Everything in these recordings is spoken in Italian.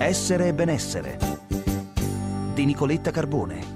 Essere e benessere di Nicoletta Carbone.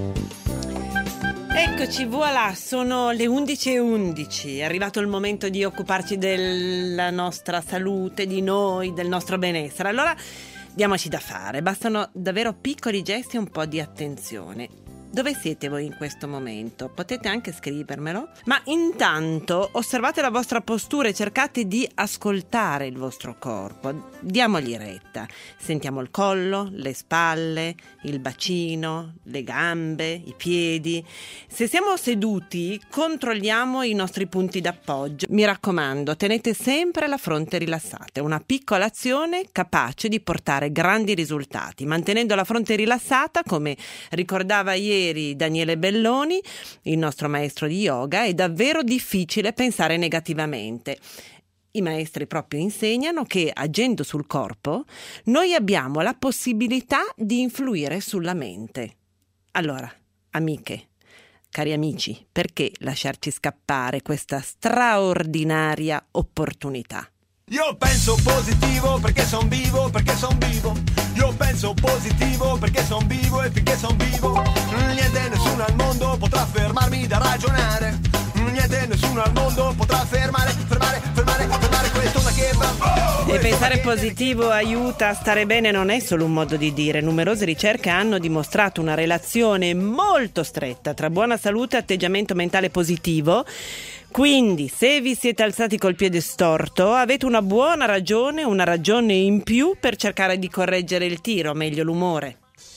Eccoci, voilà, sono le 11:11, è arrivato il momento di occuparci della nostra salute, di noi, del nostro benessere. Allora diamoci da fare, bastano davvero piccoli gesti e un po' di attenzione. Dove siete voi in questo momento? Potete anche scrivermelo, ma intanto osservate la vostra postura e cercate di ascoltare il vostro corpo. Diamogli retta. Sentiamo il collo, le spalle, il bacino, le gambe, i piedi. Se siamo seduti, controlliamo i nostri punti d'appoggio. Mi raccomando, tenete sempre la fronte rilassata. Una piccola azione capace di portare grandi risultati. Mantenendo la fronte rilassata, come ricordava ieri Daniele Belloni, il nostro maestro di yoga, è davvero difficile pensare negativamente. I maestri proprio insegnano che agendo sul corpo noi abbiamo la possibilità di influire sulla mente. Allora, amiche, cari amici, perché lasciarci scappare questa straordinaria opportunità? Io penso positivo perché son vivo, Io penso positivo perché son vivo e finché son vivo niente, nessuno al mondo potrà fermarmi da ragionare. Niente, nessuno al mondo potrà fermare quest'onda che va. E pensare positivo aiuta a stare bene non è solo un modo di dire. Numerose ricerche hanno dimostrato una relazione molto stretta tra buona salute e atteggiamento mentale positivo. Quindi, se vi siete alzati col piede storto, avete una buona ragione, una ragione in più per cercare di correggere il tiro, meglio l'umore.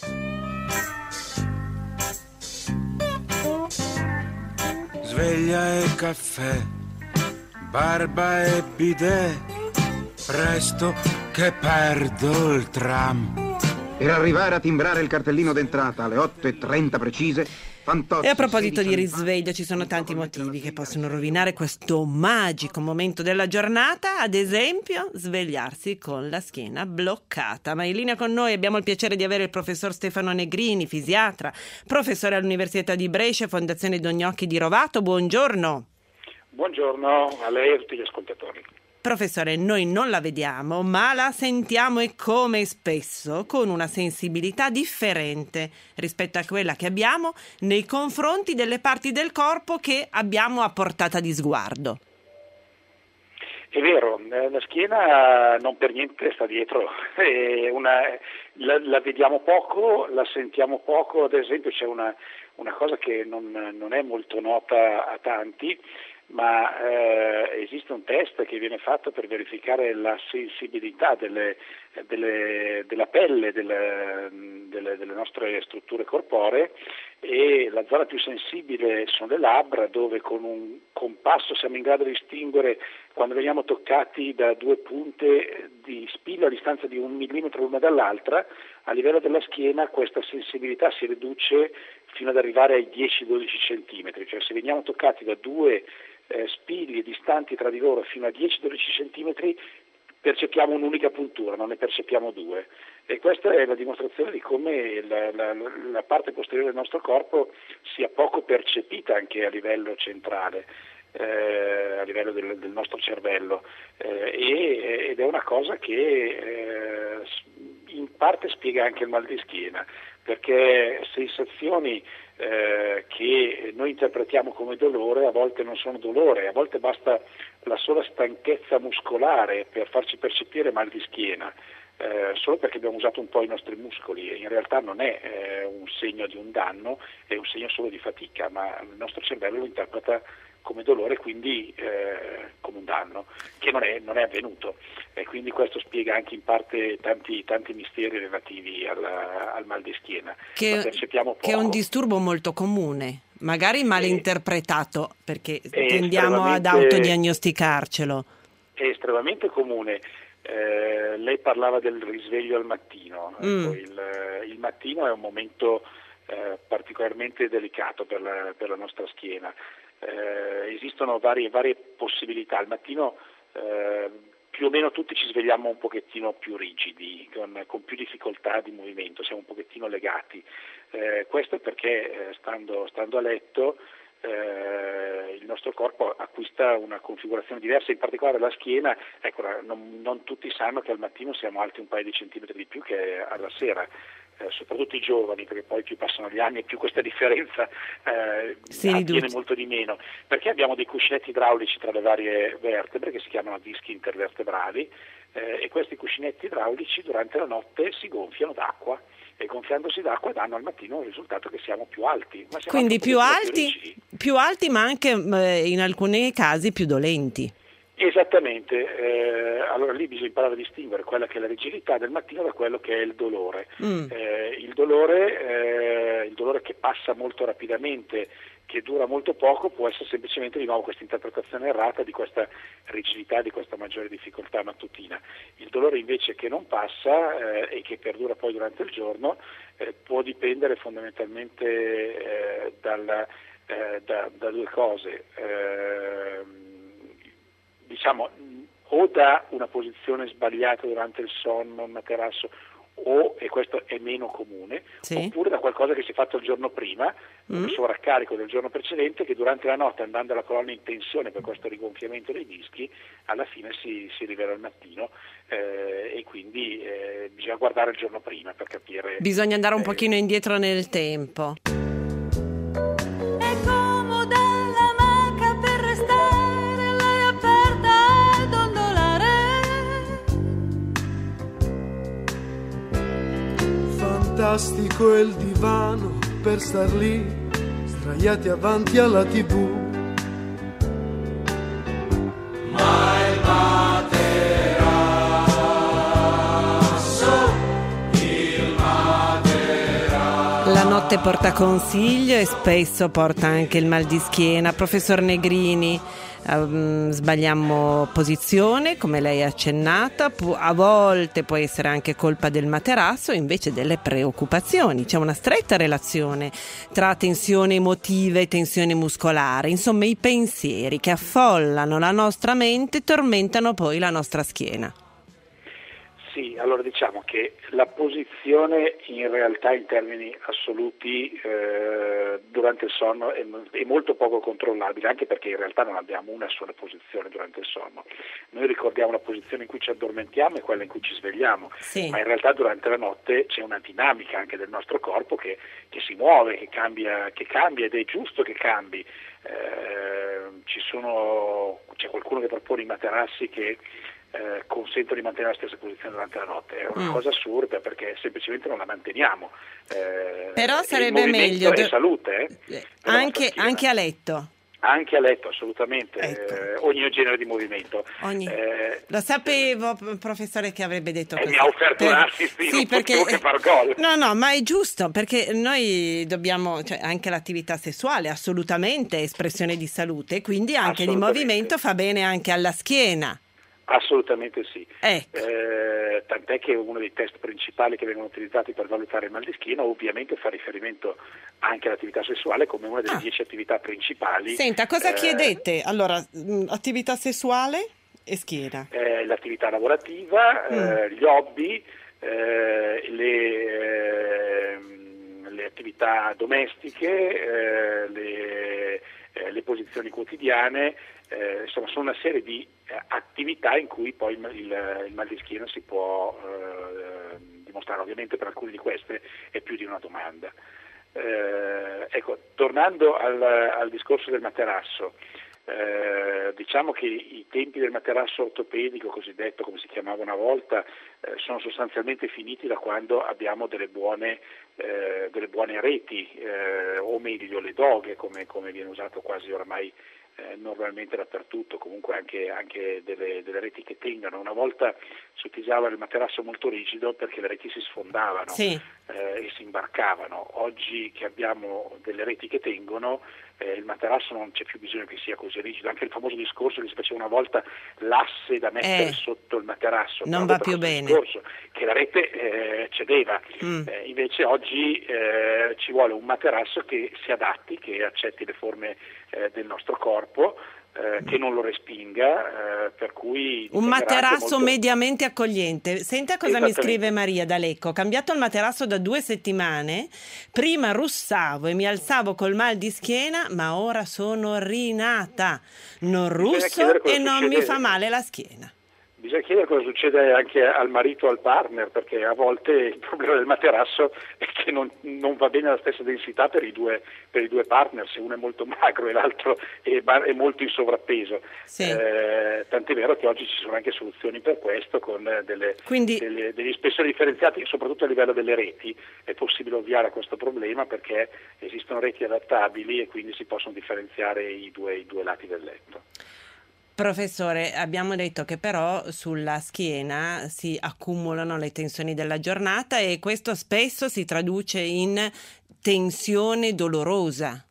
Sveglia e caffè, barba e bidet, presto che perdo il tram. Per arrivare a timbrare il cartellino d'entrata alle 8:30 precise, Fantozzi. E a proposito di risveglio, ci sono tanti motivi che possono rovinare questo magico momento della giornata, ad esempio svegliarsi con la schiena bloccata. Ma in linea con noi abbiamo il piacere di avere il professor Stefano Negrini, fisiatra, professore all'Università di Brescia, Fondazione Don Gnocchi di Rovato. Buongiorno. Buongiorno a lei e a tutti gli ascoltatori. Professore, noi non la vediamo, ma la sentiamo e come spesso con una sensibilità differente rispetto a quella che abbiamo nei confronti delle parti del corpo che abbiamo a portata di sguardo. È vero, la schiena non per niente sta dietro, la vediamo poco, la sentiamo poco. Ad esempio c'è una cosa che non è molto nota a tanti, ma esiste un test che viene fatto per verificare la sensibilità della pelle, delle nostre strutture corporee, e la zona più sensibile sono le labbra, dove con un compasso siamo in grado di distinguere quando veniamo toccati da due punte di spillo a distanza di 1 millimetro l'una dall'altra. A livello della schiena questa sensibilità si riduce fino ad arrivare ai 10-12 centimetri, cioè se veniamo toccati da due spigli distanti tra di loro fino a 10-12 centimetri percepiamo un'unica puntura, non ne percepiamo due, e questa è la dimostrazione di come la parte posteriore del nostro corpo sia poco percepita anche a livello centrale, a livello del nostro cervello, ed è una cosa che in parte spiega anche il mal di schiena, perché sensazioni che noi interpretiamo come dolore a volte non sono dolore, a volte basta la sola stanchezza muscolare per farci percepire mal di schiena, solo perché abbiamo usato un po' i nostri muscoli, e in realtà non è un segno di un danno, è un segno solo di fatica, ma il nostro cervello lo interpreta come dolore, quindi come un danno che non è avvenuto, e quindi questo spiega anche in parte tanti misteri relativi al mal di schiena. Che è un disturbo molto comune, magari malinterpretato, perché tendiamo ad autodiagnosticarcelo. È estremamente comune. Lei parlava del risveglio al mattino. Il mattino è un momento particolarmente delicato per la nostra schiena. Esistono varie possibilità. Al mattino più o meno tutti ci svegliamo un pochettino più rigidi, con più difficoltà di movimento, siamo un pochettino legati. Questo è perché stando a letto il nostro corpo acquista una configurazione diversa, in particolare la schiena. Ecco, non tutti sanno che al mattino siamo alti un paio di centimetri di più che alla sera, soprattutto i giovani, perché poi più passano gli anni e più questa differenza avviene molto di meno, perché abbiamo dei cuscinetti idraulici tra le varie vertebre che si chiamano dischi intervertebrali, e questi cuscinetti idraulici durante la notte si gonfiano d'acqua, e gonfiandosi d'acqua danno al mattino il risultato che siamo più alti. Ma siamo quindi più alti, ma anche in alcuni casi più dolenti. Esattamente, allora lì bisogna imparare a distinguere quella che è la rigidità del mattino da quello che è il dolore. Il dolore che passa molto rapidamente, che dura molto poco, può essere semplicemente di nuovo questa interpretazione errata di questa rigidità, di questa maggiore difficoltà mattutina. Il dolore invece che non passa e che perdura poi durante il giorno può dipendere fondamentalmente da due cose. Diciamo, o da una posizione sbagliata durante il sonno, un materasso, e questo è meno comune, oppure da qualcosa che si è fatto il giorno prima, un sovraccarico del giorno precedente, che durante la notte, andando la colonna in tensione per questo rigonfiamento dei dischi, alla fine si rivela al mattino, e quindi bisogna guardare il giorno prima per capire. Bisogna andare un pochino indietro nel tempo. Fantastico è il divano per star lì, sdraiati avanti alla TV. Ma il materasso. La notte porta consiglio e spesso porta anche il mal di schiena. Professor Negrini, sbagliamo posizione, come lei ha accennata, a volte può essere anche colpa del materasso, invece delle preoccupazioni. C'è una stretta relazione tra tensione emotiva e tensione muscolare, insomma i pensieri che affollano la nostra mente tormentano poi la nostra schiena. Sì, allora diciamo che la posizione in realtà in termini assoluti durante il sonno è molto poco controllabile, anche perché in realtà non abbiamo una sola posizione durante il sonno. Noi ricordiamo la posizione in cui ci addormentiamo e quella in cui ci svegliamo, ma in realtà durante la notte c'è una dinamica anche del nostro corpo che si muove, che cambia ed è giusto che cambi. C'è qualcuno che propone i materassi che consentono di mantenere la stessa posizione durante la notte. È una cosa assurda, perché semplicemente non la manteniamo. Però sarebbe meglio è salute, anche a letto. Anche a letto, assolutamente, ecco. Ogni genere di movimento. Lo sapevo, professore, che avrebbe detto così. Mi ha offerto un assist, non potevo che far gol. No, ma è giusto, perché noi dobbiamo, anche l'attività sessuale assolutamente è espressione di salute, quindi anche di movimento fa bene anche alla schiena. Assolutamente sì, ecco. Tant'è che uno dei test principali che vengono utilizzati per valutare il mal di schiena ovviamente fa riferimento anche all'attività sessuale come una delle 10 attività principali. Senta, cosa chiedete? Allora, attività sessuale e schiena. L'attività lavorativa, gli hobby, le attività domestiche, le posizioni quotidiane, insomma sono una serie di attività in cui poi il mal di schiena si può dimostrare. Ovviamente per alcune di queste è più di una domanda. Ecco, tornando al discorso del materasso, diciamo che i tempi del materasso ortopedico cosiddetto, come si chiamava una volta, sono sostanzialmente finiti da quando abbiamo delle buone reti, o meglio le doghe, come viene usato quasi ormai normalmente dappertutto, comunque anche delle reti che tengano. Una volta si utilizzava il materasso molto rigido perché le reti si sfondavano e si imbarcavano. Oggi che abbiamo delle reti che tengono, il materasso non c'è più bisogno che sia così rigido. Anche il famoso discorso che si faceva una volta, l'asse da mettere sotto il materasso, non va più bene, discorso che la rete cedeva. Invece oggi ci vuole un materasso che si adatti, che accetti le forme del nostro corpo, che non lo respinga, per cui un materasso mediamente accogliente. Senta cosa mi scrive Maria da Lecco. Ho cambiato il materasso da 2 settimane, prima russavo e mi alzavo col mal di schiena, ma ora sono rinata, non russo e non mi fa male la schiena. Bisogna chiedere cosa succede anche al marito o al partner, perché a volte il problema del materasso è che non va bene la stessa densità per i due partner, se uno è molto magro e l'altro è molto in sovrappeso. Sì. Tant'è vero che oggi ci sono anche soluzioni per questo, con degli spessori differenziati, soprattutto a livello delle reti. È possibile ovviare a questo problema perché esistono reti adattabili e quindi si possono differenziare i due lati del letto. Professore, abbiamo detto che però sulla schiena si accumulano le tensioni della giornata e questo spesso si traduce in tensione dolorosa.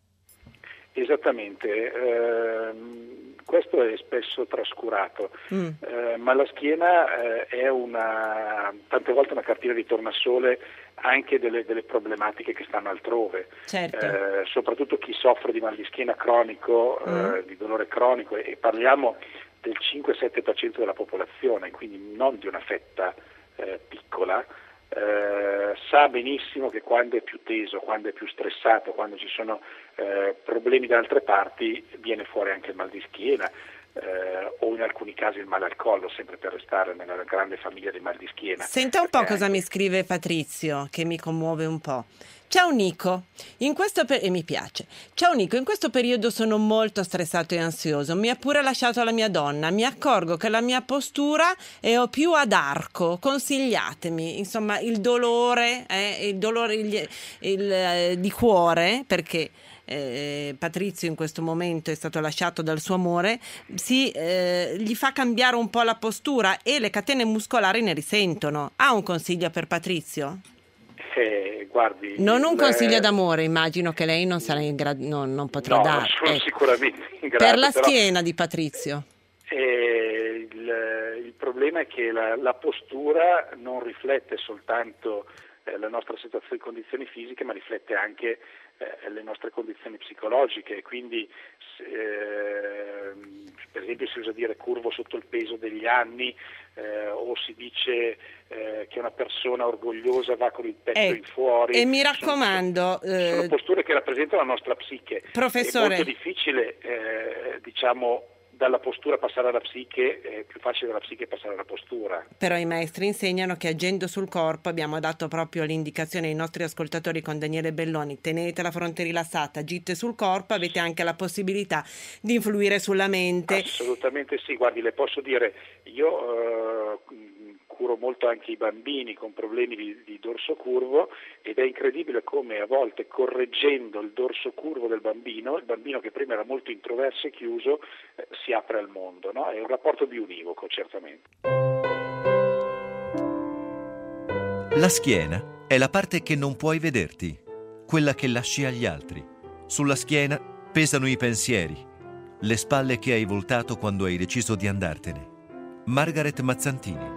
Esattamente, questo è spesso trascurato, ma la schiena è tante volte una cartina di tornasole anche delle problematiche che stanno altrove. Certo. Soprattutto chi soffre di mal di schiena cronico, di dolore cronico, e parliamo del 5-7% della popolazione, quindi non di una fetta piccola, sa benissimo che quando è più teso, quando è più stressato, quando ci sono problemi da altre parti, viene fuori anche il mal di schiena, o in alcuni casi il male al collo, sempre per restare nella grande famiglia dei mal di schiena. Senta un po' cosa mi scrive Patrizio, che mi commuove un po'. Ciao Nico, e mi piace. Ciao Nico, in questo periodo sono molto stressato e ansioso. Mi ha pure lasciato la mia donna. Mi accorgo che la mia postura è più ad arco. Consigliatemi. Insomma, il dolore di cuore, perché Patrizio in questo momento è stato lasciato dal suo amore, gli fa cambiare un po' la postura e le catene muscolari ne risentono. Ha un consiglio per Patrizio? Guardi, non un consiglio d'amore, immagino che lei non sarà in grado, non potrà dare. No, sono sicuramente in grado. Per la schiena di Patrizio. Il problema è che la postura non riflette soltanto la nostra situazione, condizioni fisiche, ma riflette anche le nostre condizioni psicologiche, quindi per esempio si usa dire curvo sotto il peso degli anni, o si dice che una persona orgogliosa va con il petto in fuori. E mi raccomando, sono posture che rappresentano la nostra psiche. Professore, è molto difficile dalla postura passare alla psiche, è più facile dalla psiche passare alla postura. Però i maestri insegnano che agendo sul corpo, abbiamo dato proprio l'indicazione ai nostri ascoltatori con Daniele Belloni: tenete la fronte rilassata, agite sul corpo, avete anche la possibilità di influire sulla mente. Assolutamente sì, guardi, le posso dire, io curo molto anche i bambini con problemi di dorso curvo, ed è incredibile come a volte, correggendo il dorso curvo del bambino, il bambino che prima era molto introverso e chiuso, si apre al mondo, no? È un rapporto biunivoco, certamente. La schiena è la parte che non puoi vederti, quella che lasci agli altri. Sulla schiena pesano i pensieri, le spalle che hai voltato quando hai deciso di andartene. Margaret Mazzantini.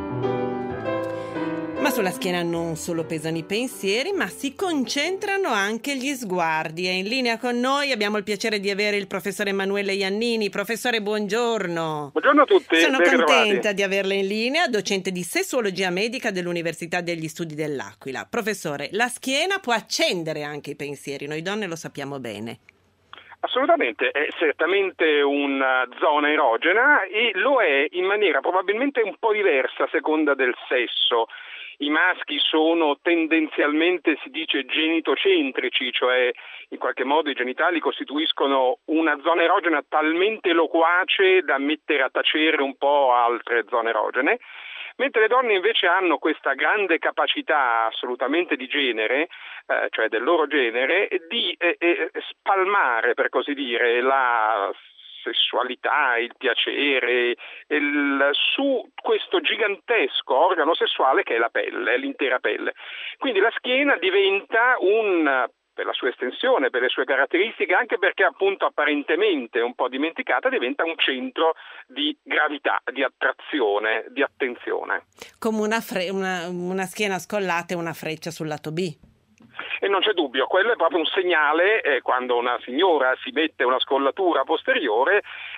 Ma sulla schiena non solo pesano i pensieri, ma si concentrano anche gli sguardi. E in linea con noi abbiamo il piacere di avere il professore Emanuele Iannini. Professore, buongiorno. Buongiorno a tutti. Sono contenta di averla in linea, docente di sessuologia medica dell'Università degli Studi dell'Aquila. Professore, la schiena può accendere anche i pensieri, noi donne lo sappiamo bene. Assolutamente, è certamente una zona erogena e lo è in maniera probabilmente un po' diversa a seconda del sesso. I maschi sono tendenzialmente, si dice, genitocentrici, cioè in qualche modo i genitali costituiscono una zona erogena talmente loquace da mettere a tacere un po' altre zone erogene, mentre le donne invece hanno questa grande capacità assolutamente di genere, cioè del loro genere, di spalmare, per così dire, la sessualità, il piacere, su questo gigantesco organo sessuale che è la pelle, l'intera pelle. Quindi la schiena diventa per la sua estensione, per le sue caratteristiche, anche perché appunto apparentemente un po' dimenticata, diventa un centro di gravità, di attrazione, di attenzione. Come una schiena scollata e una freccia sul lato B. E non c'è dubbio, quello è proprio un segnale, quando una signora si mette una scollatura posteriore,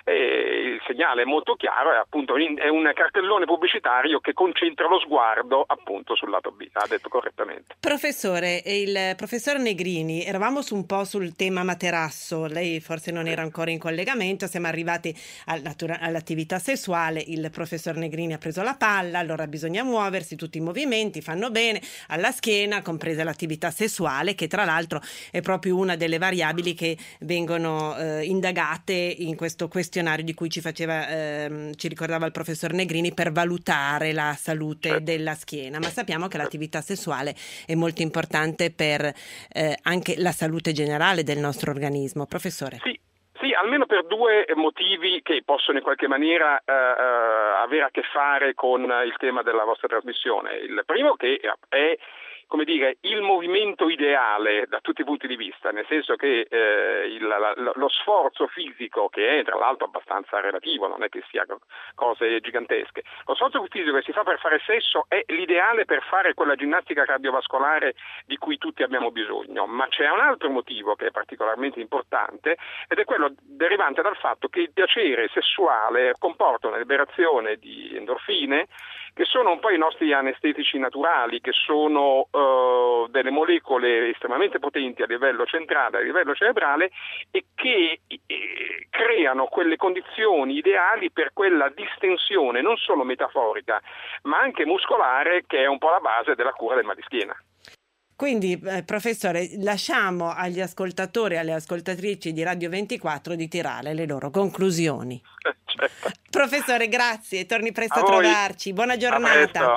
E il segnale è molto chiaro, è appunto è un cartellone pubblicitario che concentra lo sguardo appunto sul lato B, ha detto correttamente. Professore, il professor Negrini, eravamo un po' sul tema materasso, lei forse non era ancora in collegamento, siamo arrivati all'attività sessuale, il professor Negrini ha preso la palla, allora bisogna muoversi, tutti i movimenti fanno bene alla schiena, compresa l'attività sessuale, che tra l'altro è proprio una delle variabili che vengono indagate in questo questionario di cui ci ricordava il professor Negrini per valutare la salute della schiena, ma sappiamo che l'attività sessuale è molto importante per anche la salute generale del nostro organismo. Professore. Sì, almeno per due motivi che possono in qualche maniera avere a che fare con il tema della vostra trasmissione. Il primo che è, come dire, il movimento ideale da tutti i punti di vista, nel senso che lo sforzo fisico, che è tra l'altro abbastanza relativo, non è che sia cose gigantesche, lo sforzo fisico che si fa per fare sesso è l'ideale per fare quella ginnastica cardiovascolare di cui tutti abbiamo bisogno, ma c'è un altro motivo che è particolarmente importante ed è quello derivante dal fatto che il piacere sessuale comporta una liberazione di endorfine, che sono un po' i nostri anestetici naturali, che sono delle molecole estremamente potenti a livello centrale, a livello cerebrale, e che creano quelle condizioni ideali per quella distensione non solo metaforica, ma anche muscolare, che è un po' la base della cura del mal di schiena. Quindi, professore, lasciamo agli ascoltatori e alle ascoltatrici di Radio 24 di tirare le loro conclusioni. Certo. Professore, grazie, torni presto a trovarci. Buona giornata.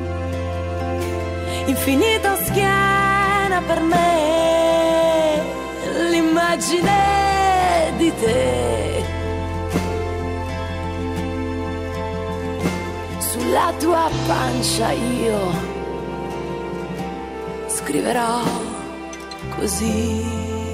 Infinita schiena per me, l'immagine di te. Sulla tua pancia io scriverò così.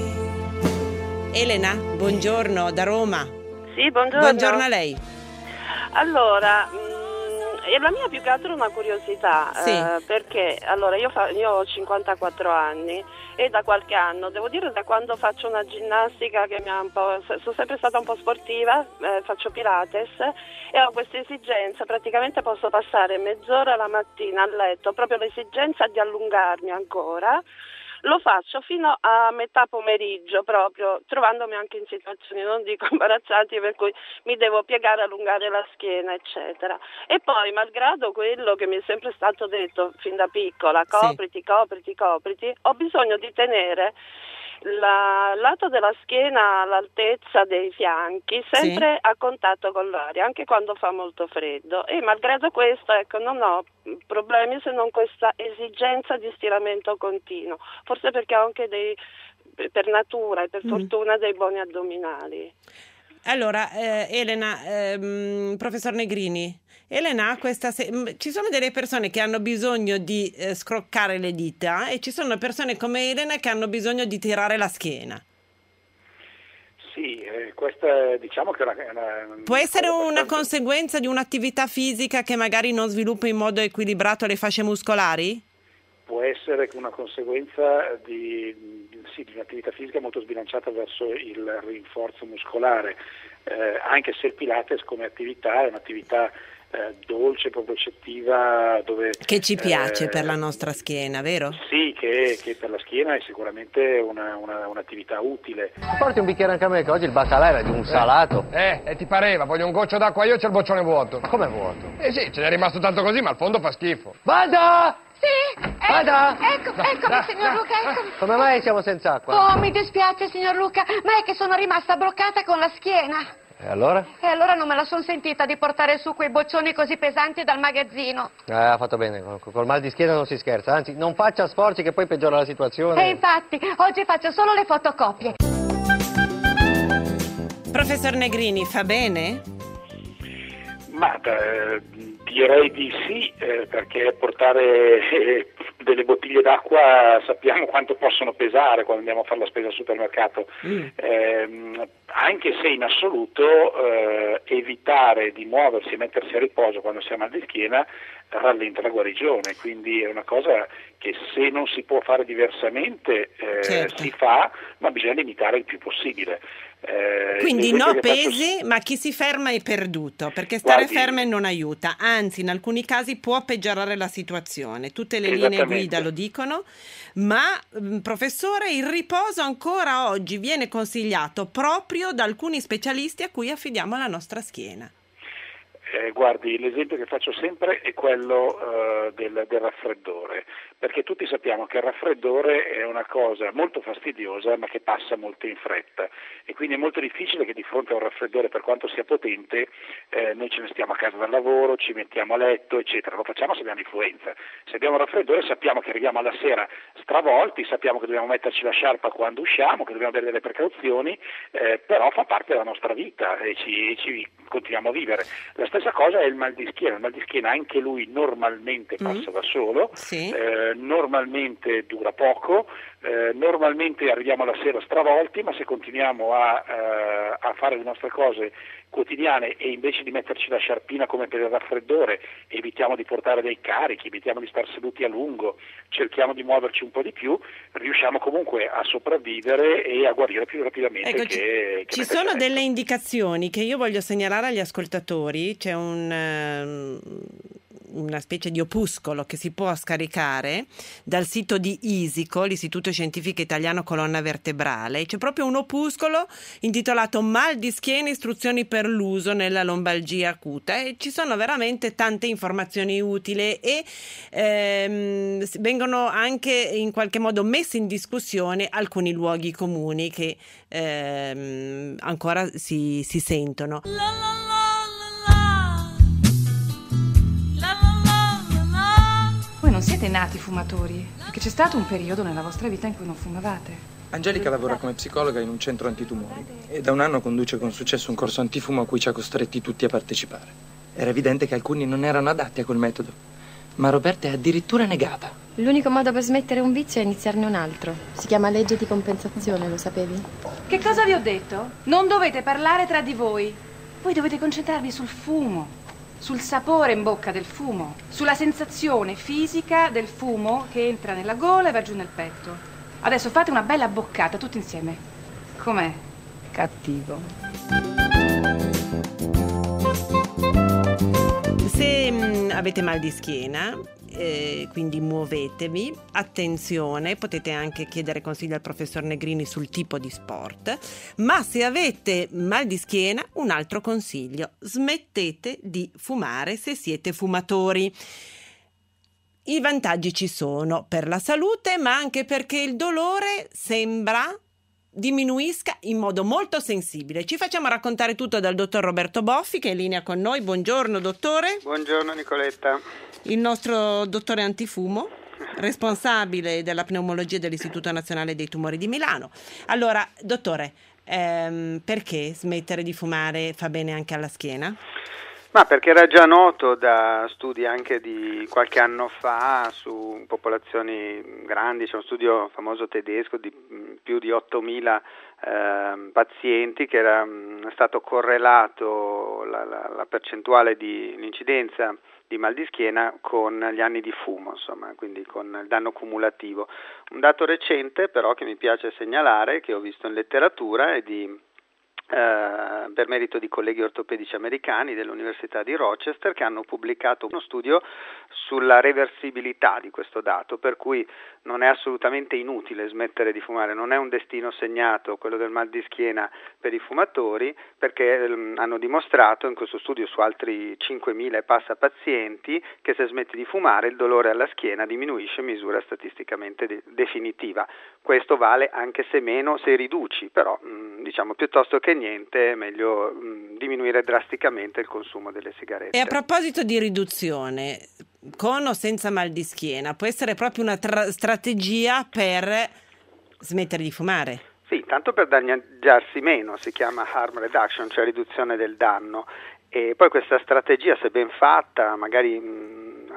Elena, buongiorno da Roma. Sì, buongiorno. Buongiorno a lei. Allora, la mia più che altro è una curiosità, sì. Perché allora io ho 54 anni e da qualche anno, devo dire da quando faccio una ginnastica che sono sempre stata un po' sportiva, faccio Pilates e ho questa esigenza, praticamente posso passare mezz'ora la mattina a letto, proprio l'esigenza di allungarmi ancora. Lo faccio fino a metà pomeriggio, proprio trovandomi anche in situazioni, non dico imbarazzanti, per cui mi devo piegare, allungare la schiena, eccetera. E poi, malgrado quello che mi è sempre stato detto fin da piccola, copriti, ho bisogno di tenere il lato della schiena all'altezza dei fianchi, sempre a contatto con l'aria, anche quando fa molto freddo, e malgrado questo, ecco, non ho problemi se non questa esigenza di stiramento continuo, forse perché ho anche per natura e per fortuna dei buoni addominali. Allora, Elena, professor Negrini, Elena, ci sono delle persone che hanno bisogno di scroccare le dita e ci sono persone come Elena che hanno bisogno di tirare la schiena. Sì, questa diciamo che può essere una conseguenza di un'attività fisica che magari non sviluppa in modo equilibrato le fasce muscolari? Può essere una conseguenza di un'attività fisica molto sbilanciata verso il rinforzo muscolare, anche se il Pilates come attività è un'attività dolce, propriocettiva, che ci piace per la nostra schiena, vero? Sì, che per la schiena è sicuramente un'attività utile. Porti un bicchiere anche a me, che oggi il baccalà era di un salato. E ti pareva, voglio un goccio d'acqua io, c'è il boccione vuoto. Ma com'è vuoto? Sì, ce n'è rimasto tanto così, ma al fondo fa schifo. Vada! Sì, eccomi signor Luca, eccomi. Come mai siamo senza acqua? Oh, mi dispiace signor Luca, ma è che sono rimasta bloccata con la schiena. E allora? E allora non me la sono sentita di portare su quei boccioni così pesanti dal magazzino. Ha fatto bene, col mal di schiena non si scherza, anzi non faccia sforzi che poi peggiora la situazione. E infatti, oggi faccio solo le fotocopie. Professor Negrini, fa bene? Ma direi di sì, perché portare delle bottiglie d'acqua sappiamo quanto possono pesare quando andiamo a fare la spesa al supermercato, anche se in assoluto evitare di muoversi e mettersi a riposo quando si ha mal di schiena rallenta la guarigione, quindi è una cosa che se non si può fare diversamente si fa, ma bisogna limitare il più possibile. Quindi no pesi, ma chi si ferma è perduto, perché stare ferme non aiuta, anzi in alcuni casi può peggiorare la situazione. Tutte le linee guida lo dicono, ma professore, il riposo ancora oggi viene consigliato proprio da alcuni specialisti a cui affidiamo la nostra schiena. Guardi, l'esempio che faccio sempre è quello del raffreddore, perché tutti sappiamo che il raffreddore è una cosa molto fastidiosa ma che passa molto in fretta, e quindi è molto difficile che di fronte a un raffreddore, per quanto sia potente, noi ce ne stiamo a casa dal lavoro, ci mettiamo a letto eccetera. Lo facciamo se abbiamo influenza. Se abbiamo un raffreddore sappiamo che arriviamo alla sera stravolti, sappiamo che dobbiamo metterci la sciarpa quando usciamo, che dobbiamo avere delle precauzioni, però fa parte della nostra vita e ci continuiamo a vivere. La stessa cosa è il mal di schiena. Il mal di schiena anche lui normalmente passa da solo, normalmente dura poco, normalmente arriviamo alla sera stravolti, ma se continuiamo a fare le nostre cose quotidiane e invece di metterci la sciarpina come per il raffreddore evitiamo di portare dei carichi, evitiamo di star seduti a lungo, cerchiamo di muoverci un po' di più, riusciamo comunque a sopravvivere e a guarire più rapidamente. Ecco, ci sono delle indicazioni che io voglio segnalare agli ascoltatori. C'è una specie di opuscolo che si può scaricare dal sito di ISICO, l'Istituto Scientifico Italiano Colonna Vertebrale. C'è proprio un opuscolo intitolato Mal di schiena, istruzioni per l'uso nella lombalgia acuta, e ci sono veramente tante informazioni utili e vengono anche in qualche modo messi in discussione alcuni luoghi comuni che ancora si sentono. Voi non siete nati fumatori, perché c'è stato un periodo nella vostra vita in cui non fumavate. Angelica lavora come psicologa in un centro antitumori e da un anno conduce con successo un corso antifumo a cui ci ha costretti tutti a partecipare. Era evidente che alcuni non erano adatti a quel metodo, ma Roberta è addirittura negata. L'unico modo per smettere un vizio è iniziarne un altro. Si chiama legge di compensazione, lo sapevi? Che cosa vi ho detto? Non dovete parlare tra di voi. Voi dovete concentrarvi sul fumo, sul sapore in bocca del fumo, sulla sensazione fisica del fumo che entra nella gola e va giù nel petto. Adesso fate una bella boccata tutti insieme. Com'è? Cattivo. Se avete mal di schiena, quindi muovetevi, attenzione, potete anche chiedere consigli al professor Negrini sul tipo di sport, ma se avete mal di schiena, un altro consiglio: smettete di fumare se siete fumatori. I vantaggi ci sono per la salute, ma anche perché il dolore sembra diminuisca in modo molto sensibile. Ci facciamo raccontare tutto dal dottor Roberto Boffi, che è in linea con noi. Buongiorno dottore. Buongiorno Nicoletta. Il nostro dottore antifumo, responsabile della pneumologia dell'Istituto Nazionale dei Tumori di Milano. Allora, dottore, perché smettere di fumare fa bene anche alla schiena? Ma perché era già noto da studi anche di qualche anno fa su popolazioni grandi. C'è un studio famoso tedesco di più di 8.000 pazienti che era stato correlato la percentuale di l'incidenza di mal di schiena con gli anni di fumo, insomma, quindi con il danno cumulativo. Un dato recente però che mi piace segnalare, che ho visto in letteratura, è per merito di colleghi ortopedici americani dell'Università di Rochester, che hanno pubblicato uno studio sulla reversibilità di questo dato, per cui non è assolutamente inutile smettere di fumare, non è un destino segnato quello del mal di schiena per i fumatori, perché hanno dimostrato in questo studio su altri 5.000 e passa pazienti che se smetti di fumare il dolore alla schiena diminuisce in misura statisticamente definitiva. Questo vale anche se meno, se riduci, però diciamo piuttosto che niente è meglio diminuire drasticamente il consumo delle sigarette. E a proposito di riduzione, con o senza mal di schiena, può essere proprio una strategia per smettere di fumare? Sì, tanto per danneggiarsi meno, si chiama harm reduction, cioè riduzione del danno. E poi questa strategia, se ben fatta, magari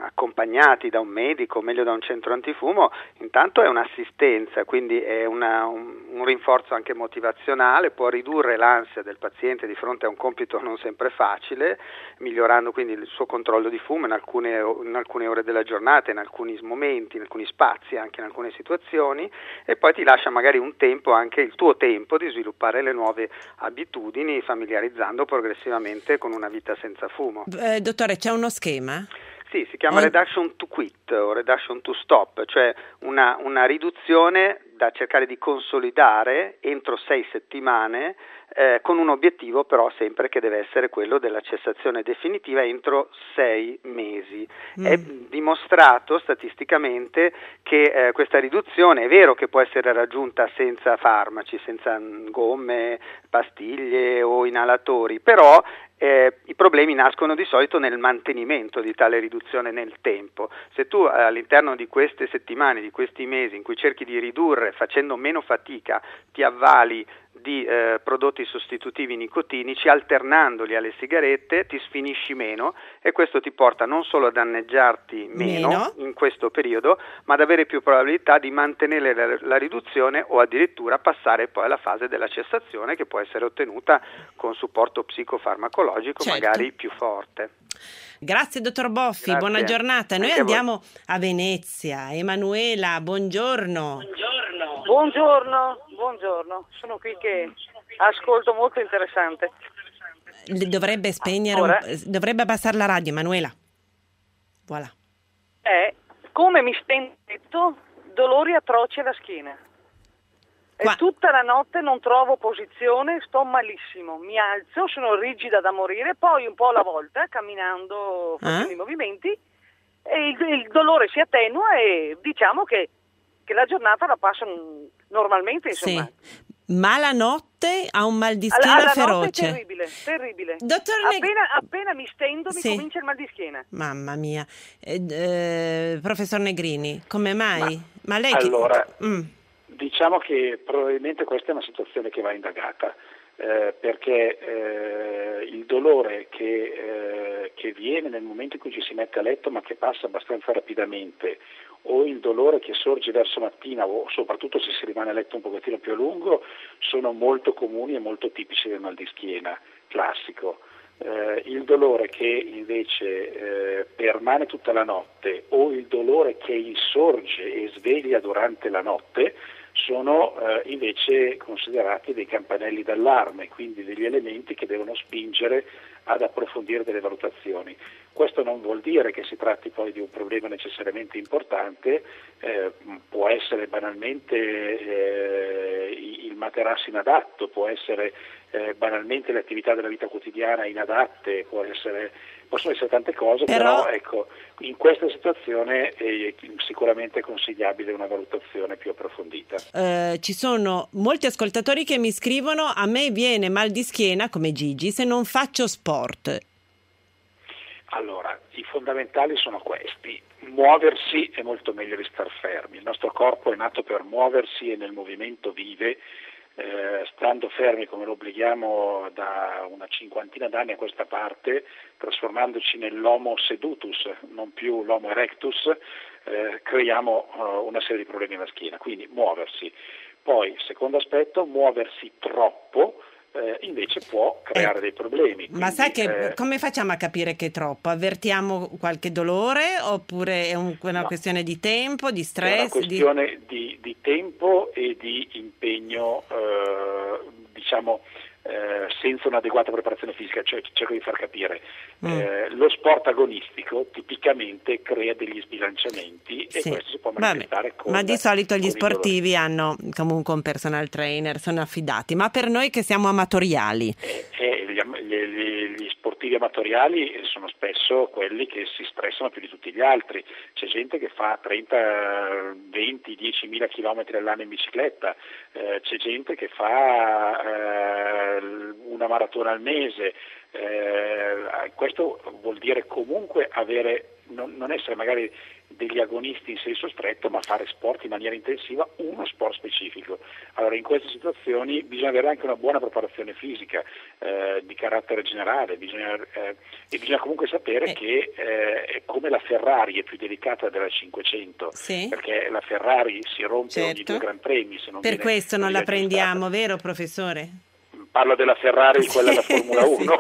accompagnati da un medico, o meglio da un centro antifumo, intanto è un'assistenza, quindi è un rinforzo anche motivazionale, può ridurre l'ansia del paziente di fronte a un compito non sempre facile, migliorando quindi il suo controllo di fumo in alcune ore della giornata, in alcuni momenti, in alcuni spazi, anche in alcune situazioni, e poi ti lascia magari un tempo, anche il tuo tempo, di sviluppare le nuove abitudini, familiarizzando progressivamente con una vita senza fumo. Dottore, c'è uno schema? Sì, si chiama reduction to quit o reduction to stop, cioè una riduzione da cercare di consolidare entro 6 settimane, con un obiettivo però sempre che deve essere quello della cessazione definitiva entro 6 mesi. È dimostrato statisticamente che questa riduzione è vero che può essere raggiunta senza farmaci, senza gomme, pastiglie o inalatori, però i problemi nascono di solito nel mantenimento di tale riduzione nel tempo. Se tu all'interno di queste settimane, di questi mesi in cui cerchi di ridurre facendo meno fatica, ti avvali di prodotti sostitutivi nicotinici, alternandoli alle sigarette, ti sfinisci meno, e questo ti porta non solo a danneggiarti meno in questo periodo, ma ad avere più probabilità di mantenere la riduzione o addirittura passare poi alla fase della cessazione, che può essere ottenuta con supporto psicofarmacologico magari più forte. Grazie dottor Boffi, Grazie. buona giornata. Noi Anche a voi. andiamo a Venezia. Emanuela, buongiorno. Buongiorno, sono qui che ascolto, molto interessante. Dovrebbe spegnere, dovrebbe abbassare la radio, Emanuela. Voilà. Come mi stendo detto, dolori atroci alla schiena. E tutta la notte non trovo posizione, sto malissimo, mi alzo, sono rigida da morire, poi un po' alla volta, camminando, facendo i movimenti, e il dolore si attenua e diciamo che la giornata la passo normalmente, insomma. Sì. Ma la notte ha un mal di schiena feroce. Notte è terribile. Dottor appena mi stendo mi comincia il mal di schiena. Mamma mia. Professor Negrini, come mai? Ma lei allora, diciamo che probabilmente questa è una situazione che va indagata, perché il dolore che viene nel momento in cui ci si mette a letto, ma che passa abbastanza rapidamente, o il dolore che sorge verso mattina, o soprattutto se si rimane a letto un pochettino più a lungo, sono molto comuni e molto tipici del mal di schiena classico. Il dolore che invece permane tutta la notte, o il dolore che insorge e sveglia durante la notte, sono invece considerati dei campanelli d'allarme, quindi degli elementi che devono spingere ad approfondire delle valutazioni. Questo non vuol dire che si tratti poi di un problema necessariamente importante, può essere banalmente il materasso inadatto, può essere banalmente le attività della vita quotidiana inadatte, possono essere tante cose, però ecco, in questa situazione è sicuramente consigliabile una valutazione più approfondita. Ci sono molti ascoltatori che mi scrivono: a me viene mal di schiena, come Gigi, se non faccio sport. Allora, i fondamentali sono questi: muoversi è molto meglio di star fermi. Il nostro corpo è nato per muoversi e nel movimento vive. Stando fermi come lo obblighiamo da una cinquantina d'anni a questa parte, trasformandoci nell'homo sedutus, non più l'homo erectus, creiamo una serie di problemi alla schiena. Quindi muoversi. Poi, secondo aspetto, muoversi troppo invece può creare dei problemi. Ma quindi, sai che come facciamo a capire che è troppo? Avvertiamo qualche dolore oppure è una questione di tempo, di stress? È una questione di tempo e di impegno, senza un'adeguata preparazione fisica, cioè cerco di far capire. Lo sport agonistico tipicamente crea degli sbilanciamenti e questo si può manifestare ma di solito gli sportivi hanno comunque un personal trainer, sono affidati, ma per noi che siamo amatoriali gli sportivi amatoriali sono spesso quelli che si stressano più di tutti gli altri. C'è gente che fa 30, 20, 10.000 chilometri all'anno in bicicletta, c'è gente che fa una maratona al mese. Questo vuol dire comunque avere non essere magari degli agonisti in senso stretto, ma fare sport in maniera intensiva, uno sport specifico. Allora in queste situazioni bisogna avere anche una buona preparazione fisica di carattere generale, e bisogna comunque sapere che come la Ferrari è più delicata della 500, perché la Ferrari si rompe ogni 2 Gran Premi. Se non per viene, questo non la prendiamo, vero professore? Parlo della Ferrari, quella da Formula 1.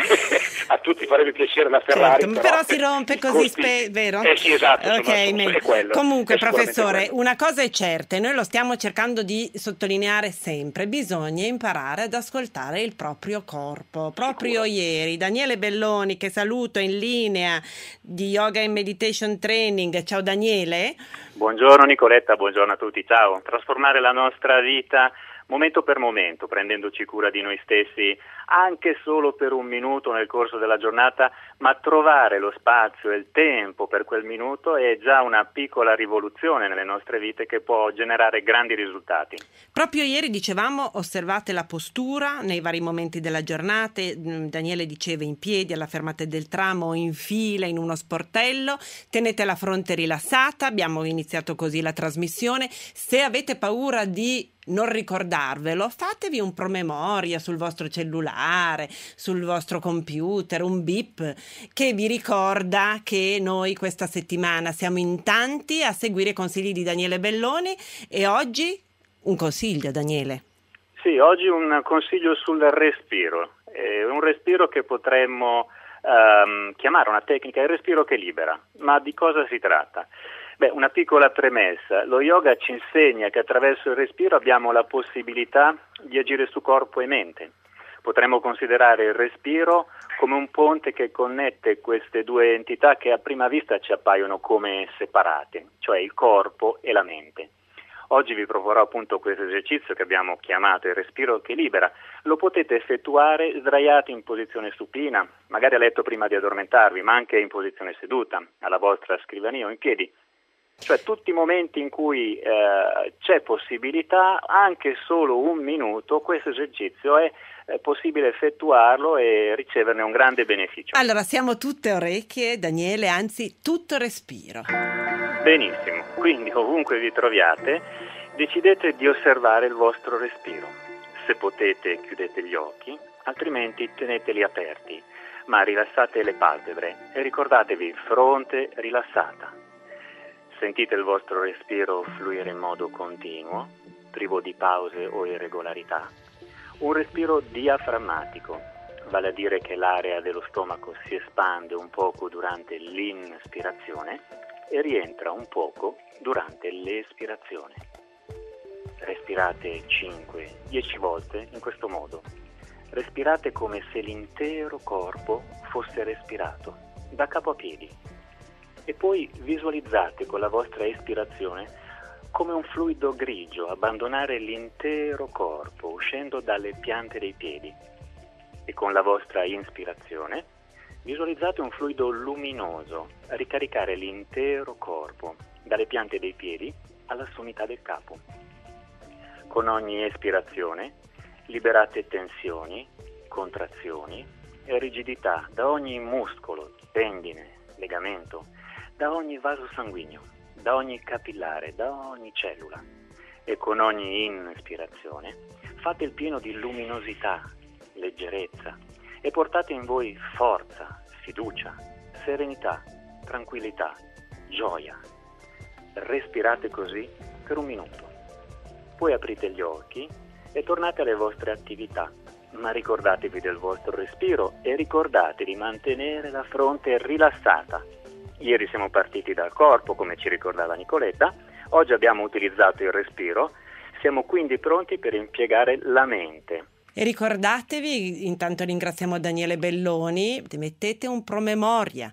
A tutti farebbe piacere la Ferrari, però si rompe così vero? Sì, esatto. Okay, è quello. Comunque, professore, una cosa è certa, e noi lo stiamo cercando di sottolineare sempre: bisogna imparare ad ascoltare il proprio corpo. Proprio ieri Daniele Belloni, che saluto, in linea di Yoga and Meditation Training. Ciao Daniele. Buongiorno Nicoletta, buongiorno a tutti, ciao. Trasformare la nostra vita momento per momento, prendendoci cura di noi stessi anche solo per un minuto nel corso della giornata, ma trovare lo spazio e il tempo per quel minuto è già una piccola rivoluzione nelle nostre vite che può generare grandi risultati. Proprio ieri dicevamo, osservate la postura nei vari momenti della giornata. Daniele diceva in piedi, alla fermata del tram o in fila in uno sportello, tenete la fronte rilassata. Abbiamo iniziato così la trasmissione. Se avete paura di non ricordarvelo, fatevi un promemoria sul vostro cellulare, sul vostro computer, un beep che vi ricorda che noi questa settimana siamo in tanti a seguire i consigli di Daniele Belloni. E oggi un consiglio, Daniele. Sì, oggi un consiglio sul respiro, un respiro che potremmo chiamare una tecnica, il respiro che libera. Ma di cosa si tratta? Una piccola premessa. Lo yoga ci insegna che attraverso il respiro abbiamo la possibilità di agire su corpo e mente. Potremmo considerare il respiro come un ponte che connette queste due entità che a prima vista ci appaiono come separate, cioè il corpo e la mente. Oggi vi proporrò appunto questo esercizio che abbiamo chiamato il respiro che libera. Lo potete effettuare sdraiati in posizione supina, magari a letto prima di addormentarvi, ma anche in posizione seduta, alla vostra scrivania o in piedi. Cioè tutti i momenti in cui c'è possibilità, anche solo un minuto, questo esercizio è possibile effettuarlo e riceverne un grande beneficio. Allora siamo tutte orecchie, Daniele, anzi tutto respiro. Benissimo, quindi ovunque vi troviate decidete di osservare il vostro respiro. Se potete chiudete gli occhi, altrimenti teneteli aperti, ma rilassate le palpebre e ricordatevi fronte rilassata. Sentite il vostro respiro fluire in modo continuo, privo di pause o irregolarità. Un respiro diaframmatico, vale a dire che l'area dello stomaco si espande un poco durante l'inspirazione e rientra un poco durante l'espirazione. Respirate 5-10 volte in questo modo. Respirate come se l'intero corpo fosse respirato, da capo a piedi. E poi visualizzate con la vostra espirazione come un fluido grigio abbandonare l'intero corpo, uscendo dalle piante dei piedi. E con la vostra inspirazione visualizzate un fluido luminoso ricaricare l'intero corpo, dalle piante dei piedi alla sommità del capo. Con ogni espirazione liberate tensioni, contrazioni e rigidità da ogni muscolo, tendine, legamento, da ogni vaso sanguigno, da ogni capillare, da ogni cellula. E con ogni inspirazione fate il pieno di luminosità, leggerezza e portate in voi forza, fiducia, serenità, tranquillità, gioia. Respirate così per un minuto. Poi aprite gli occhi e tornate alle vostre attività, ma ricordatevi del vostro respiro e ricordate di mantenere la fronte rilassata. Ieri siamo partiti dal corpo, come ci ricordava Nicoletta, oggi abbiamo utilizzato il respiro, siamo quindi pronti per impiegare la mente. E ricordatevi, intanto ringraziamo Daniele Belloni, mettete un promemoria.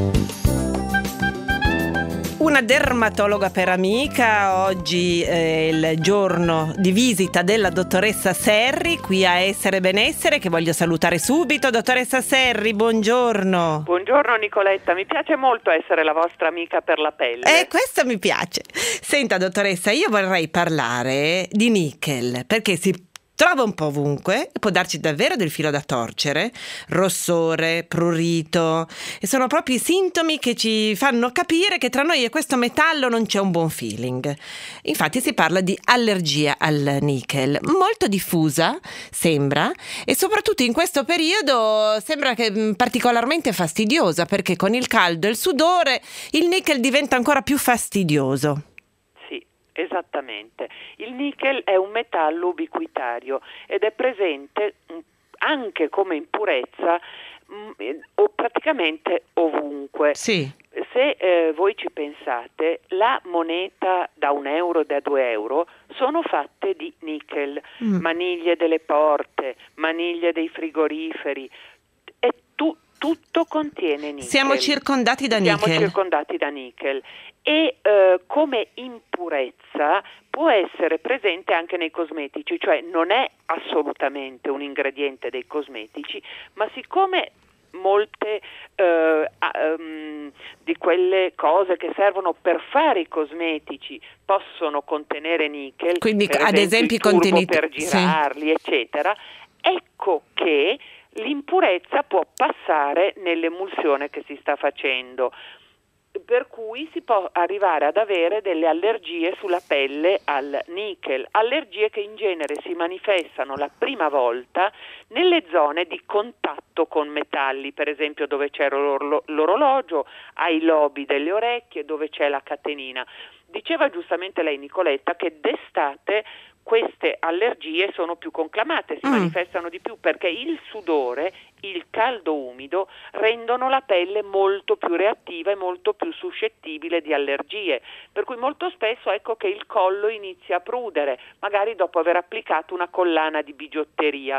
Una dermatologa per amica, oggi è il giorno di visita della dottoressa Serri qui a Essere Benessere, che voglio salutare subito. Dottoressa Serri, buongiorno. Buongiorno Nicoletta, mi piace molto essere la vostra amica per la pelle. Questo mi piace. Senta dottoressa, io vorrei parlare di nickel, perché si trova un po' ovunque e può darci davvero del filo da torcere, rossore, prurito, e sono proprio i sintomi che ci fanno capire che tra noi e questo metallo non c'è un buon feeling. Infatti si parla di allergia al nickel, molto diffusa sembra, e soprattutto in questo periodo sembra che particolarmente fastidiosa, perché con il caldo e il sudore il nickel diventa ancora più fastidioso. Esattamente. Il nickel è un metallo ubiquitario ed è presente anche come impurezza o praticamente ovunque. Sì. Se voi ci pensate, la moneta da 1 euro e da 2 euro sono fatte di nickel, maniglie delle porte, maniglie dei frigoriferi, e tutto contiene nickel. Siamo circondati da nickel. E come impurezza può essere presente anche nei cosmetici, cioè non è assolutamente un ingrediente dei cosmetici, ma siccome molte di quelle cose che servono per fare i cosmetici possono contenere nickel, quindi per ad esempio il turbo per girarli, eccetera, ecco che l'impurezza può passare nell'emulsione che si sta facendo, per cui si può arrivare ad avere delle allergie sulla pelle al nickel, allergie che in genere si manifestano la prima volta nelle zone di contatto con metalli, per esempio dove c'è l'orologio, ai lobi delle orecchie, dove c'è la catenina. Diceva giustamente lei, Nicoletta, che d'estate queste allergie sono più conclamate, si manifestano di più perché il sudore, il caldo umido rendono la pelle molto più reattiva e molto più suscettibile di allergie, per cui molto spesso ecco che il collo inizia a prudere, magari dopo aver applicato una collana di bigiotteria.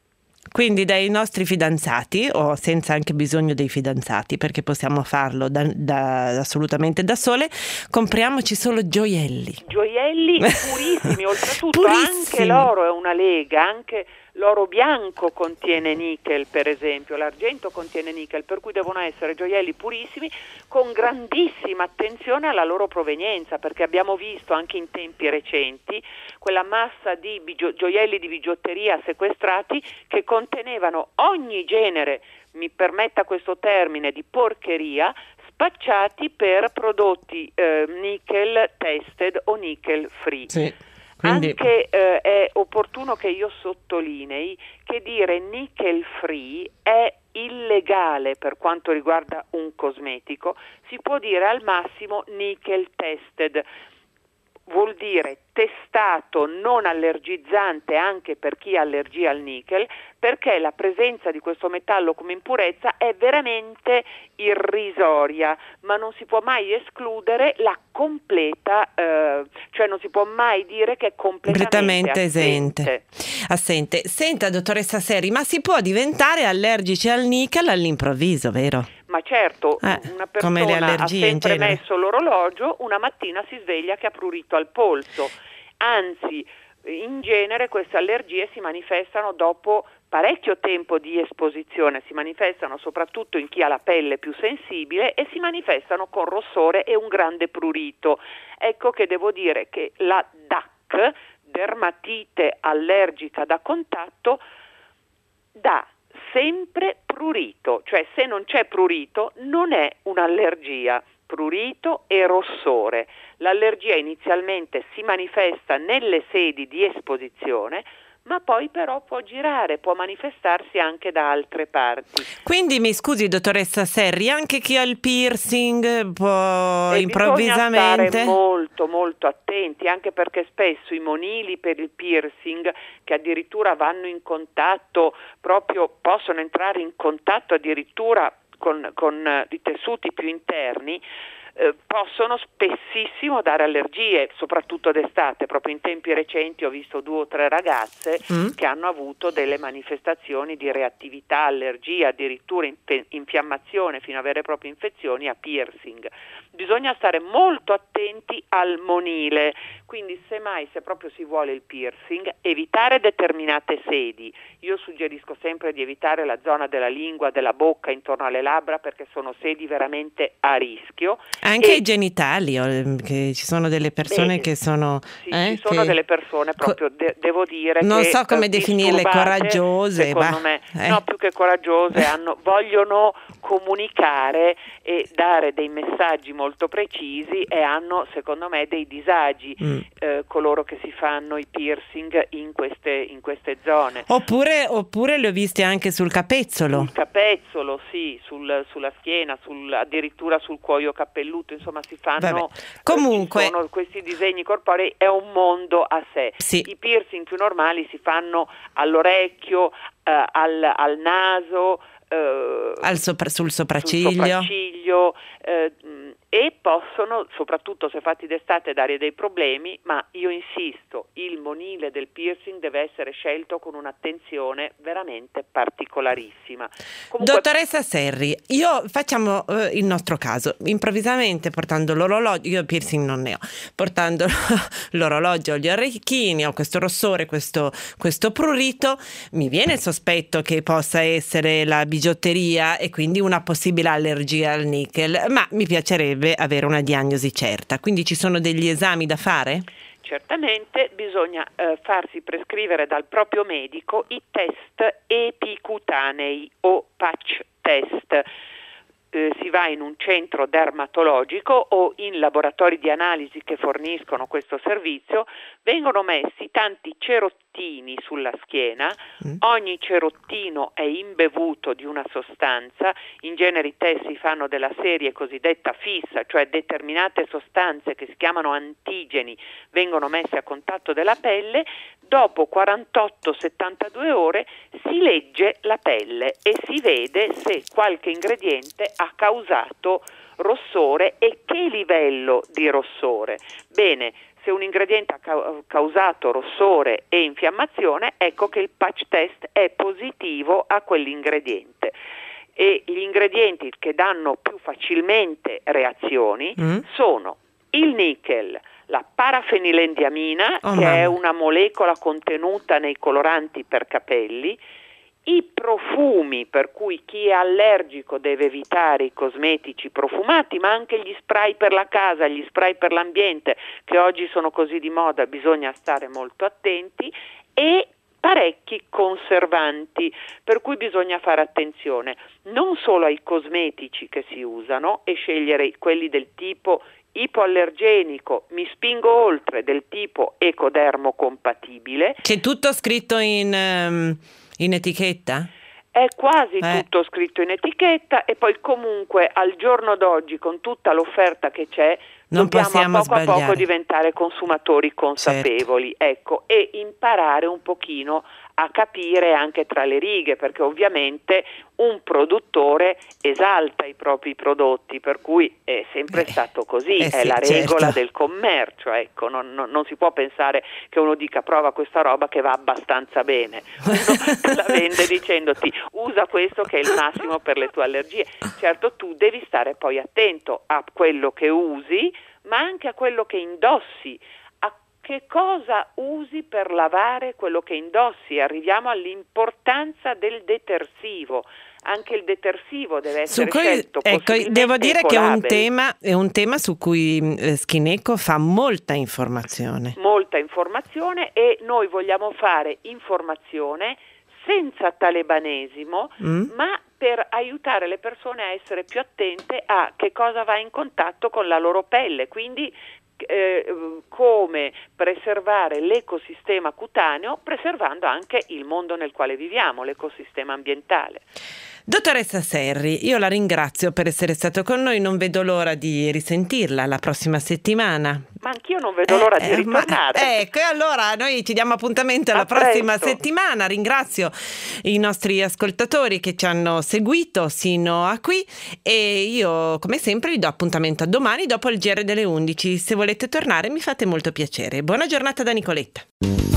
Quindi dai nostri fidanzati, o senza anche bisogno dei fidanzati, perché possiamo farlo assolutamente da sole, compriamoci solo gioielli purissimi, oltretutto anche l'oro è una lega, anche l'oro bianco contiene nickel, per esempio, l'argento contiene nickel, per cui devono essere gioielli purissimi con grandissima attenzione alla loro provenienza, perché abbiamo visto anche in tempi recenti quella massa di gioielli di bigiotteria sequestrati che contenevano ogni genere, mi permetta questo termine, di porcheria, spacciati per prodotti nickel tested o nickel free. Sì. Anche è opportuno che io sottolinei che dire nickel free è illegale per quanto riguarda un cosmetico, si può dire al massimo nickel tested, vuol dire testato, non allergizzante anche per chi ha allergia al nickel, perché la presenza di questo metallo come impurezza è veramente irrisoria, ma non si può mai escludere la completa, cioè non si può mai dire che è completamente assente. Senta, dottoressa Seri, ma si può diventare allergici al nickel all'improvviso, vero? Ma certo, una persona ha sempre messo l'orologio, una mattina si sveglia che ha prurito al polso, anzi in genere queste allergie si manifestano dopo parecchio tempo di esposizione, si manifestano soprattutto in chi ha la pelle più sensibile e si manifestano con rossore e un grande prurito. Ecco che devo dire che la DAC, dermatite allergica da contatto, dà sempre prurito, cioè se non c'è prurito non è un'allergia, prurito e rossore. L'allergia inizialmente si manifesta nelle sedi di esposizione, ma poi però può girare, può manifestarsi anche da altre parti. Quindi mi scusi, dottoressa Serri, anche chi ha il piercing può improvvisamente... Bisogna stare molto molto attenti, anche perché spesso i monili per il piercing, che addirittura vanno in contatto, proprio possono entrare in contatto addirittura con i tessuti più interni, possono spessissimo dare allergie, soprattutto d'estate. Proprio in tempi recenti ho visto 2 o 3 ragazze che hanno avuto delle manifestazioni di reattività, allergia, addirittura infiammazione fino a vere e proprie infezioni a piercing. Bisogna stare molto attenti al monile, quindi se proprio si vuole il piercing, evitare determinate sedi. Io suggerisco sempre di evitare la zona della lingua, della bocca, intorno alle labbra, perché sono sedi veramente a rischio, Anche i genitali, che ci sono delle persone che sono... Sì, ci sono delle persone proprio, devo dire, non che so come definirle, coraggiose. Secondo me, no, più che coraggiose, vogliono comunicare e dare dei messaggi molto precisi e hanno, secondo me, dei disagi coloro che si fanno i piercing in queste zone. Oppure le ho viste anche sul capezzolo. Sul capezzolo, sì, sulla schiena, addirittura sul cuoio cappelluto, insomma si fanno. Comunque, sono questi disegni corporei, è un mondo a sé. Sì. I piercing più normali si fanno all'orecchio, al naso, sul sopracciglio, e possono, soprattutto se fatti d'estate, dare dei problemi, ma io insisto, il monile del piercing deve essere scelto con un'attenzione veramente particolarissima. Comunque, dottoressa Serri, facciamo il nostro caso, improvvisamente portando l'orologio, io piercing non ne ho, portando l'orologio, gli orecchini, ho questo rossore, questo prurito, mi viene il sospetto che possa essere la bigiotteria e quindi una possibile allergia al nickel, ma mi piacerebbe avere una diagnosi certa, quindi ci sono degli esami da fare? Certamente bisogna farsi prescrivere dal proprio medico i test epicutanei o patch test. Si va in un centro dermatologico o in laboratori di analisi che forniscono questo servizio, vengono messi tanti cerottini sulla schiena, ogni cerottino è imbevuto di una sostanza, in genere i test si fanno della serie cosiddetta fissa, cioè determinate sostanze che si chiamano antigeni vengono messe a contatto della pelle, dopo 48-72 ore si legge la pelle e si vede se qualche ingrediente ha causato rossore e che livello di rossore. Bene, se un ingrediente ha causato rossore e infiammazione, ecco che il patch test è positivo a quell'ingrediente. E gli ingredienti che danno più facilmente reazioni sono il nickel, la parafenilendiamina, è una molecola contenuta nei coloranti per capelli, i profumi, per cui chi è allergico deve evitare i cosmetici profumati, ma anche gli spray per la casa, gli spray per l'ambiente, che oggi sono così di moda, bisogna stare molto attenti, e parecchi conservanti, per cui bisogna fare attenzione non solo ai cosmetici che si usano e scegliere quelli del tipo ipoallergenico, mi spingo oltre, del tipo ecodermo compatibile. C'è tutto scritto in etichetta? È quasi tutto scritto in etichetta e poi comunque al giorno d'oggi con tutta l'offerta che c'è non dobbiamo a sbagliare. poco diventare consumatori consapevoli, ecco, e imparare un pochino a capire anche tra le righe, perché ovviamente un produttore esalta i propri prodotti, per cui è sempre stato così, è la regola del commercio, ecco, non si può pensare che uno dica prova questa roba che va abbastanza bene, uno te la vende dicendoti usa questo che è il massimo per le tue allergie. Certo, tu devi stare poi attento a quello che usi, ma anche a quello che indossi, a che cosa usi per lavare quello che indossi. Arriviamo all'importanza del detersivo. Anche il detersivo deve essere scelto possibilmente devo dire ecolabel. che è un tema su cui Skin Eco fa molta informazione. Molta informazione, e noi vogliamo fare informazione senza talebanesimo, ma per aiutare le persone a essere più attente a che cosa va in contatto con la loro pelle, quindi come preservare l'ecosistema cutaneo, preservando anche il mondo nel quale viviamo, l'ecosistema ambientale. Dottoressa Serri, io la ringrazio per essere stato con noi, non vedo l'ora di risentirla la prossima settimana. Ma anch'io non vedo l'ora di ritornare. Ecco, e allora noi ci diamo appuntamento alla prossima settimana. Ringrazio i nostri ascoltatori che ci hanno seguito sino a qui e io, come sempre, vi do appuntamento a domani dopo il GR delle 11. Se volete tornare mi fate molto piacere. Buona giornata da Nicoletta.